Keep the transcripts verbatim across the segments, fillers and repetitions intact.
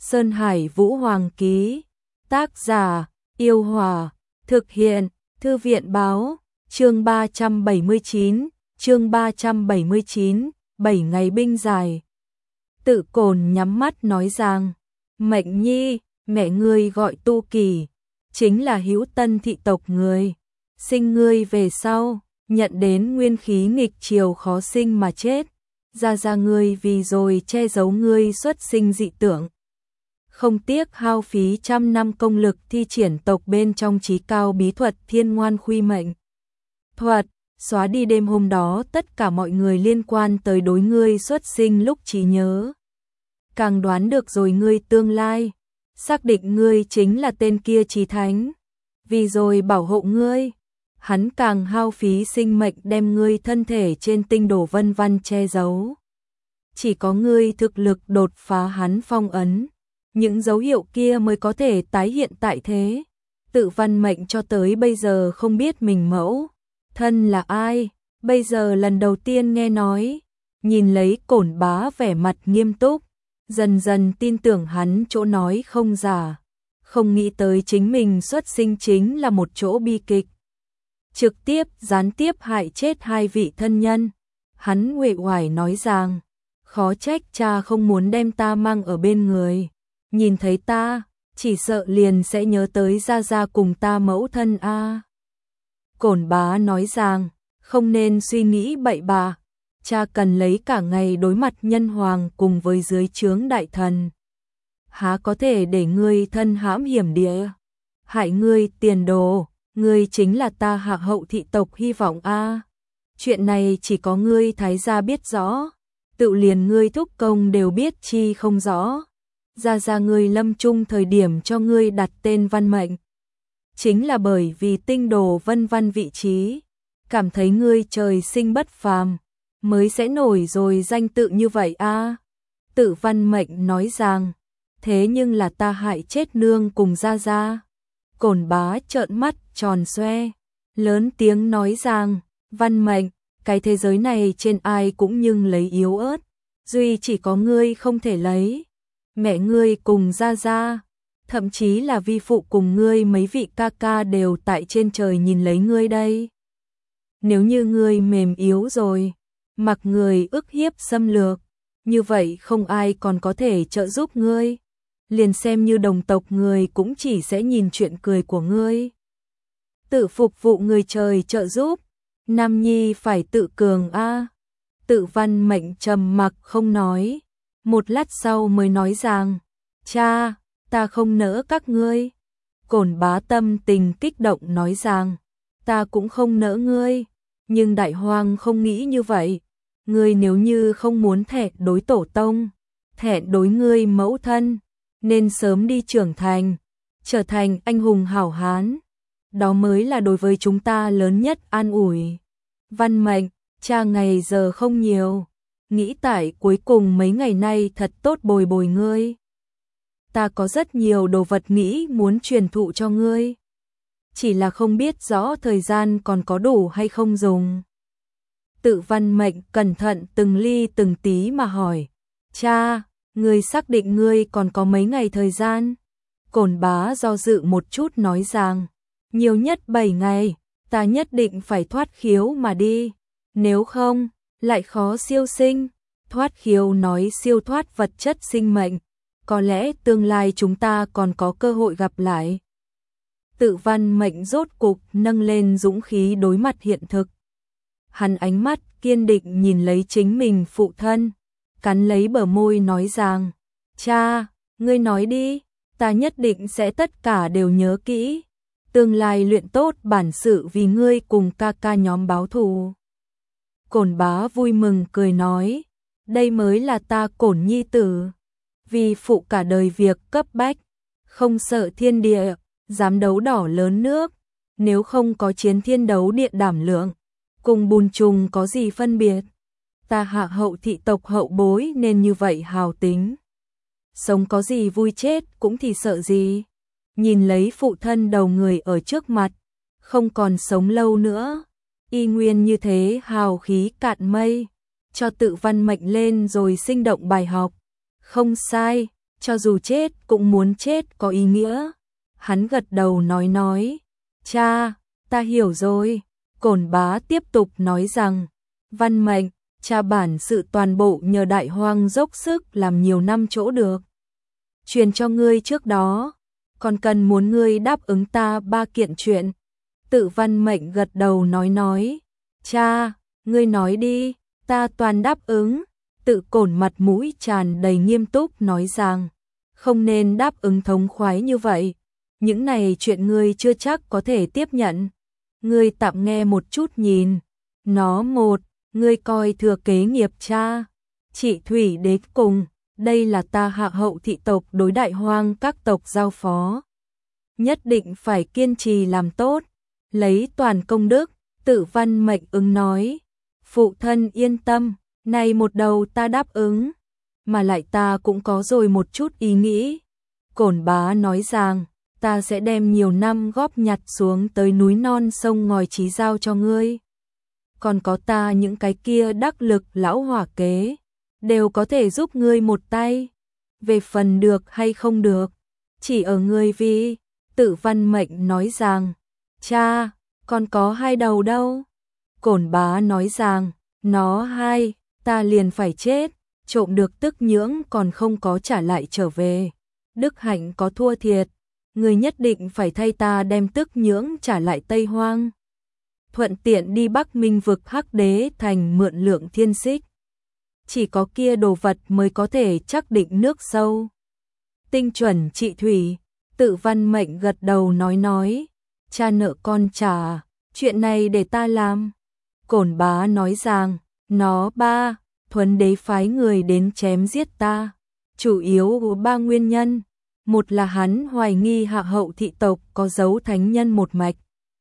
Sơn Hải Vũ Hoàng ký. Tác giả: Yêu Hòa. Thực hiện: Thư viện báo. Chương ba trăm bảy mươi chín, chương ba trăm bảy mươi chín, bảy ngày binh dài. Tự Cồn nhắm mắt nói rằng, Mệnh Nhi, mẹ ngươi gọi Tu Kỳ, chính là Hữu Tân thị tộc người, sinh ngươi về sau, nhận đến nguyên khí nghịch triều khó sinh mà chết, gia gia ngươi vì rồi che giấu ngươi xuất sinh dị tưởng. Không tiếc hao phí trăm năm công lực thi triển tộc bên trong trí cao bí thuật Thiên Ngoan Khuy Mệnh thuật, xóa đi đêm hôm đó tất cả mọi người liên quan tới đối ngươi xuất sinh lúc trí nhớ. Càng đoán được rồi ngươi tương lai, xác định ngươi chính là tên kia Chí Thánh. Vì rồi bảo hộ ngươi, hắn càng hao phí sinh mệnh đem ngươi thân thể trên tinh đồ vân văn che giấu. Chỉ có ngươi thực lực đột phá hắn phong ấn, những dấu hiệu kia mới có thể tái hiện tại thế. Tự Văn Mệnh cho tới bây giờ không biết mình mẫu thân là ai, bây giờ lần đầu tiên nghe nói, nhìn lấy Cổn Bá vẻ mặt nghiêm túc, dần dần tin tưởng hắn chỗ nói không giả, không nghĩ tới chính mình xuất sinh chính là một chỗ bi kịch. Trực tiếp gián tiếp hại chết hai vị thân nhân. Hắn uể oải nói rằng, khó trách cha không muốn đem ta mang ở bên người, nhìn thấy ta, chỉ sợ liền sẽ nhớ tới gia gia cùng ta mẫu thân a. À. Cổn Bá nói rằng, không nên suy nghĩ bậy bạ, cha cần lấy cả ngày đối mặt nhân hoàng cùng với dưới trướng đại thần. Há có thể để ngươi thân hãm hiểm địa, hại ngươi tiền đồ, ngươi chính là ta Hạ Hậu thị tộc hy vọng a. À. Chuyện này chỉ có ngươi thái gia biết rõ, tự liền ngươi thúc công đều biết chi không rõ. Gia gia ngươi lâm chung thời điểm cho ngươi đặt tên Văn Mệnh, chính là bởi vì tinh đồ vân văn vị trí, cảm thấy ngươi trời sinh bất phàm, mới sẽ nổi rồi danh tự như vậy a. À. Tự Văn Mệnh nói rằng, thế nhưng là ta hại chết nương cùng gia gia. Cổn Bá trợn mắt tròn xoe, lớn tiếng nói rằng, Văn Mệnh, cái thế giới này trên ai cũng nhưng lấy yếu ớt, duy chỉ có ngươi không thể lấy. Mẹ ngươi cùng gia gia, thậm chí là vi phụ cùng ngươi mấy vị ca ca đều tại trên trời nhìn lấy ngươi đây. Nếu như ngươi mềm yếu rồi, mặc người ức hiếp xâm lược, như vậy không ai còn có thể trợ giúp ngươi. Liền xem như đồng tộc người cũng chỉ sẽ nhìn chuyện cười của ngươi. Tự phục vụ người trời trợ giúp, Nam Nhi phải tự cường a. À. Tự Văn Mệnh trầm mặc không nói, một lát sau mới nói rằng, cha, ta không nỡ các ngươi. Cổn Bá tâm tình kích động nói rằng, ta cũng không nỡ ngươi, nhưng Đại Hoang không nghĩ như vậy. Ngươi nếu như không muốn thẹn đối tổ tông, thẹn đối ngươi mẫu thân, nên sớm đi trưởng thành, trở thành anh hùng hảo hán. Đó mới là đối với chúng ta lớn nhất an ủi. Văn Mệnh, cha ngày giờ không nhiều, nghĩ tại cuối cùng mấy ngày nay thật tốt bồi bồi ngươi. Ta có rất nhiều đồ vật nghĩ muốn truyền thụ cho ngươi, chỉ là không biết rõ thời gian còn có đủ hay không dùng. Tự Văn Mệnh cẩn thận từng ly từng tí mà hỏi, cha, ngươi xác định ngươi còn có mấy ngày thời gian? Cổn Bá do dự một chút nói rằng, nhiều nhất bảy ngày, ta nhất định phải thoát khiếu mà đi, nếu không, lại khó siêu sinh. Thoát khiếu nói siêu thoát vật chất sinh mệnh, có lẽ tương lai chúng ta còn có cơ hội gặp lại. Tự Văn Mệnh rốt cục nâng lên dũng khí đối mặt hiện thực. Hắn ánh mắt kiên định nhìn lấy chính mình phụ thân, cắn lấy bờ môi nói rằng, cha, ngươi nói đi, ta nhất định sẽ tất cả đều nhớ kỹ, tương lai luyện tốt bản sự vì ngươi cùng ca ca nhóm báo thù. Cổn Bá vui mừng cười nói, đây mới là ta Cổn nhi tử, vì phụ cả đời việc cấp bách, không sợ thiên địa, dám đấu đỏ lớn nước, nếu không có chiến thiên đấu địa đảm lượng, cùng bùn trùng có gì phân biệt. Ta Hạ Hậu thị tộc hậu bối nên như vậy hào tính. Sống có gì vui chết cũng thì sợ gì. Nhìn lấy phụ thân đầu người ở trước mặt, không còn sống lâu nữa, y nguyên như thế hào khí cạn mây, cho Tự Văn Mệnh lên rồi sinh động bài học. Không sai, cho dù chết cũng muốn chết có ý nghĩa. Hắn gật đầu nói nói, cha, ta hiểu rồi. Cổn Bá tiếp tục nói rằng, Văn Mệnh, cha bản sự toàn bộ nhờ Đại Hoang dốc sức làm nhiều năm chỗ được. Truyền cho ngươi trước đó, còn cần muốn ngươi đáp ứng ta ba kiện chuyện. Tự Văn Mệnh gật đầu nói nói, cha, ngươi nói đi, ta toàn đáp ứng. Tự Cổn mặt mũi tràn đầy nghiêm túc nói rằng, không nên đáp ứng thống khoái như vậy. Những này chuyện ngươi chưa chắc có thể tiếp nhận. Ngươi tạm nghe một chút nhìn. Nó một, ngươi coi thừa kế nghiệp cha. Chị Thủy Đế cùng, đây là ta Hạ Hậu thị tộc đối Đại Hoang các tộc giao phó. Nhất định phải kiên trì làm tốt, lấy toàn công đức. Tự Văn Mệnh ứng nói, phụ thân yên tâm, này một đầu ta đáp ứng, mà lại ta cũng có rồi một chút ý nghĩ. Cổn Bá nói rằng, ta sẽ đem nhiều năm góp nhặt xuống tới núi non sông ngòi trí giao cho ngươi. Còn có ta những cái kia đắc lực lão hỏa kế, đều có thể giúp ngươi một tay. Về phần được hay không được, chỉ ở ngươi vì. Tự Văn Mệnh nói rằng, cha, còn có hai đầu đâu. Cổn Bá nói rằng, nó hai, ta liền phải chết, trộm được tức nhưỡng còn không có trả lại trở về. Đức hạnh có thua thiệt, người nhất định phải thay ta đem tức nhưỡng trả lại Tây Hoang. Thuận tiện đi Bắc Minh vực Hắc Đế thành mượn lượng thiên xích. Chỉ có kia đồ vật mới có thể chắc định nước sâu. Tinh chuẩn trị thủy. Tự Văn Mệnh gật đầu nói nói, cha nợ con trả, chuyện này để ta làm. Cổn Bá nói rằng, nó ba, Thuấn Đế phái người đến chém giết ta, chủ yếu ba nguyên nhân. Một là hắn hoài nghi Hạ Hậu thị tộc có dấu thánh nhân một mạch,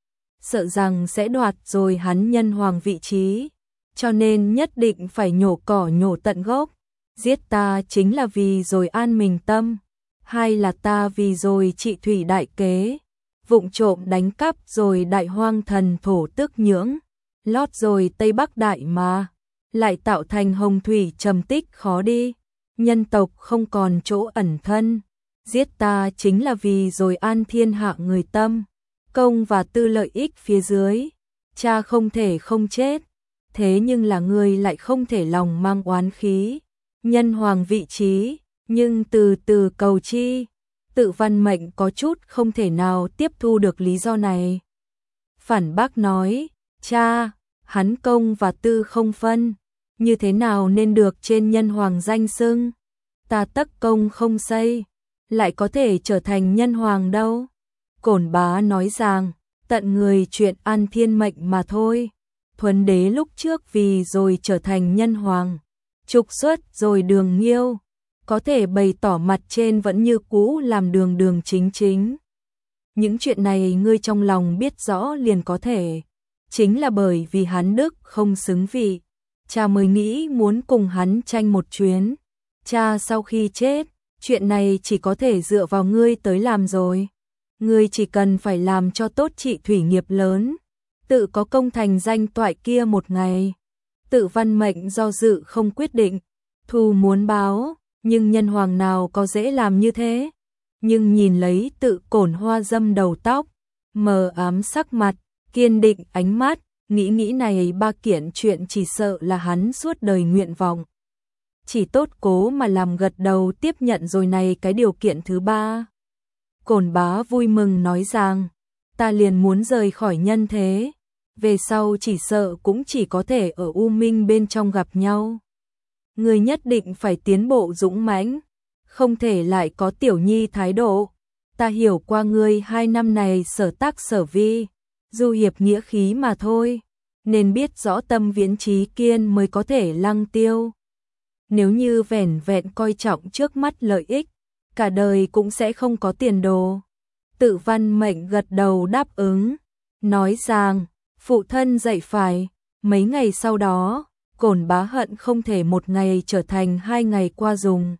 sợ rằng sẽ đoạt rồi hắn nhân hoàng vị trí, cho nên nhất định phải nhổ cỏ nhổ tận gốc. Giết ta chính là vì rồi an mình tâm. Hai là ta vì rồi trị thủy đại kế, vụng trộm đánh cắp rồi Đại Hoang thần thổ tức nhưỡng, lót rồi Tây Bắc đại mà, lại tạo thành hồng thủy trầm tích khó đi, nhân tộc không còn chỗ ẩn thân. Giết ta chính là vì rồi an thiên hạ người tâm, công và tư lợi ích phía dưới. Cha không thể không chết, thế nhưng là người lại không thể lòng mang oán khí. Nhân hoàng vị trí, nhưng từ từ cầu chi. Tự Văn Mệnh có chút không thể nào tiếp thu được lý do này. Phản bác nói, cha, hắn công và tư không phân, như thế nào nên được trên nhân hoàng danh xưng. Ta tất công không xây, lại có thể trở thành nhân hoàng đâu. Cổn Bá nói rằng, tận người chuyện an thiên mệnh mà thôi. Thuấn Đế lúc trước vì rồi trở thành nhân hoàng, trục xuất rồi Đường Nghiêu, có thể bày tỏ mặt trên vẫn như cũ làm đường đường chính chính. Những chuyện này ngươi trong lòng biết rõ liền có thể. Chính là bởi vì hắn đức không xứng vị, cha mới nghĩ muốn cùng hắn tranh một chuyến. Cha sau khi chết, chuyện này chỉ có thể dựa vào ngươi tới làm rồi. Ngươi chỉ cần phải làm cho tốt trị thủy nghiệp lớn, tự có công thành danh toại kia một ngày. Tự Văn Mệnh do dự không quyết định, thù muốn báo, nhưng nhân hoàng nào có dễ làm như thế. Nhưng nhìn lấy Tự Cổn hoa dâm đầu tóc, mờ ám sắc mặt, kiên định ánh mắt, nghĩ nghĩ này ba kiện chuyện chỉ sợ là hắn suốt đời nguyện vọng. Chỉ tốt cố mà làm gật đầu tiếp nhận rồi này cái điều kiện thứ ba. Cổn Bá vui mừng nói rằng, ta liền muốn rời khỏi nhân thế, về sau chỉ sợ cũng chỉ có thể ở U Minh bên trong gặp nhau. Người nhất định phải tiến bộ dũng mãnh, không thể lại có tiểu nhi thái độ. Ta hiểu qua ngươi hai năm này sở tác sở vi, du hiệp nghĩa khí mà thôi, nên biết rõ tâm viễn trí kiên mới có thể lăng tiêu. Nếu như vẻn vẹn coi trọng trước mắt lợi ích, cả đời cũng sẽ không có tiền đồ. Tự Văn Mệnh gật đầu đáp ứng, nói rằng, phụ thân dạy phải. Mấy ngày sau đó, Cổn Bá hận không thể một ngày trở thành hai ngày qua dùng.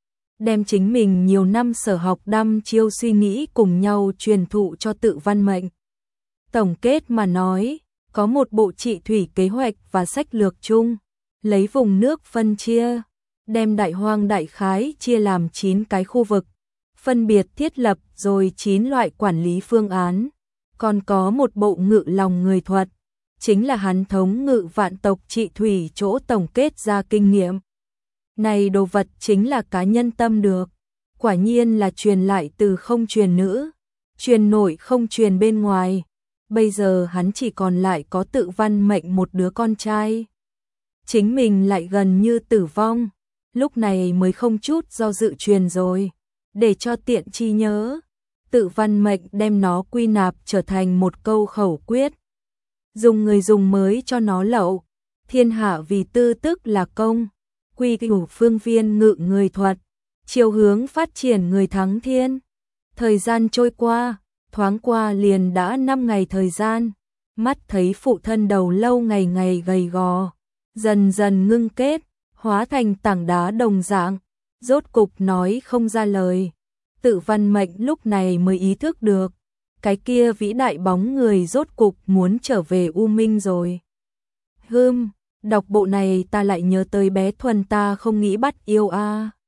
Đem chính mình nhiều năm sở học đăm chiêu suy nghĩ cùng nhau truyền thụ cho Tự Văn Mệnh. Tổng kết mà nói, có một bộ trị thủy kế hoạch và sách lược chung, lấy vùng nước phân chia, đem đại hoang đại khái chia làm chín cái khu vực, phân biệt thiết lập rồi chín loại quản lý phương án, còn có một bộ ngự lòng người thuật, chính là hắn thống ngự vạn tộc trị thủy chỗ tổng kết ra kinh nghiệm. Này đồ vật chính là cá nhân tâm được, quả nhiên là truyền lại từ không truyền nữ, truyền nội không truyền bên ngoài. Bây giờ hắn chỉ còn lại có Tự Văn Mệnh một đứa con trai. Chính mình lại gần như tử vong, lúc này mới không chút do dự truyền rồi, để cho tiện chi nhớ. Tự Văn Mệnh đem nó quy nạp trở thành một câu khẩu quyết. Dùng người dùng mới cho nó lậu, thiên hạ vì tư tức là công, quy củ phương viên ngự người thuật, chiều hướng phát triển người thắng thiên. Thời gian trôi qua, thoáng qua liền đã năm ngày thời gian, mắt thấy phụ thân đầu lâu ngày ngày gầy gò, dần dần ngưng kết, hóa thành tảng đá đồng dạng, rốt cục nói không ra lời. Tự Văn Mệnh lúc này mới ý thức được, cái kia vĩ đại bóng người rốt cục muốn trở về U Minh rồi. Hừm, đọc bộ này ta lại nhớ tới bé Thuần ta không nghĩ bắt yêu a. À.